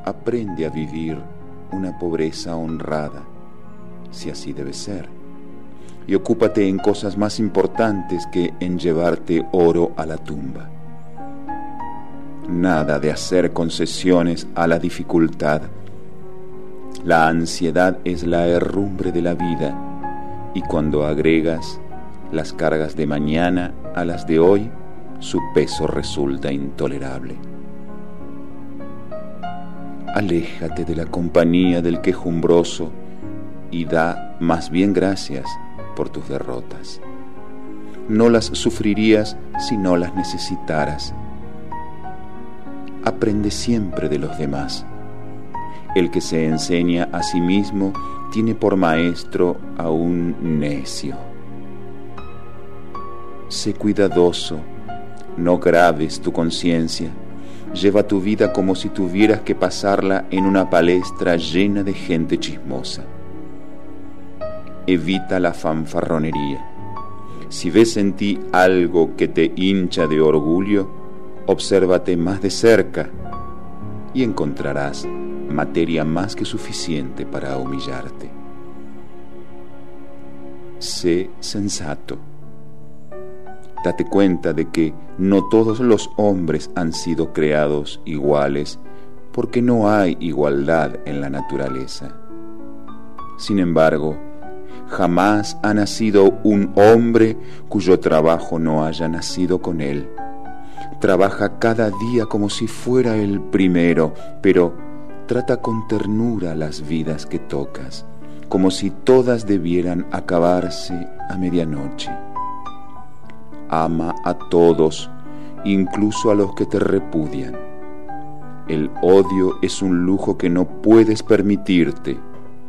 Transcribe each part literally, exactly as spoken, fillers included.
aprende a vivir una pobreza honrada, si así debe ser, y ocúpate en cosas más importantes que en llevarte oro a la tumba. Nada de hacer concesiones a la dificultad. La ansiedad es la herrumbre de la vida, y cuando agregas las cargas de mañana a las de hoy, su peso resulta intolerable. Aléjate de la compañía del quejumbroso y da más bien gracias por tus derrotas. No las sufrirías si no las necesitaras. Aprende siempre de los demás. El que se enseña a sí mismo tiene por maestro a un necio. Sé cuidadoso, no graves tu conciencia. Lleva tu vida como si tuvieras que pasarla en una palestra llena de gente chismosa. Evita la fanfarronería. Si ves en ti algo que te hincha de orgullo, obsérvate más de cerca y encontrarás materia más que suficiente para humillarte. Sé sensato. Date cuenta de que no todos los hombres han sido creados iguales, porque no hay igualdad en la naturaleza. Sin embargo, jamás ha nacido un hombre cuyo trabajo no haya nacido con él. Trabaja cada día como si fuera el primero, pero trata con ternura las vidas que tocas, como si todas debieran acabarse a medianoche. Ama a todos, incluso a los que te repudian. El odio es un lujo que no puedes permitirte.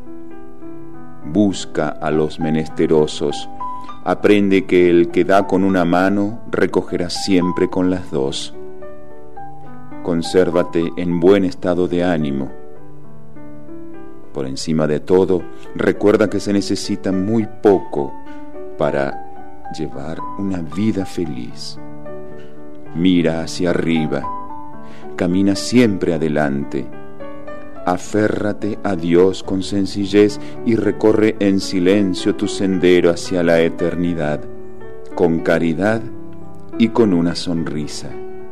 Busca a los menesterosos. Aprende que el que da con una mano recogerá siempre con las dos. Consérvate en buen estado de ánimo. Por encima de todo, recuerda que se necesita muy poco para llevar una vida feliz. Mira hacia arriba, camina siempre adelante, aférrate a Dios con sencillez y recorre en silencio tu sendero hacia la eternidad, con caridad y con una sonrisa.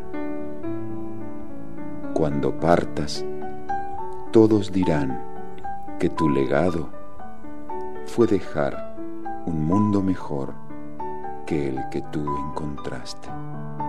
Cuando partas, todos dirán que tu legado fue dejar un mundo mejor que el que tú encontraste.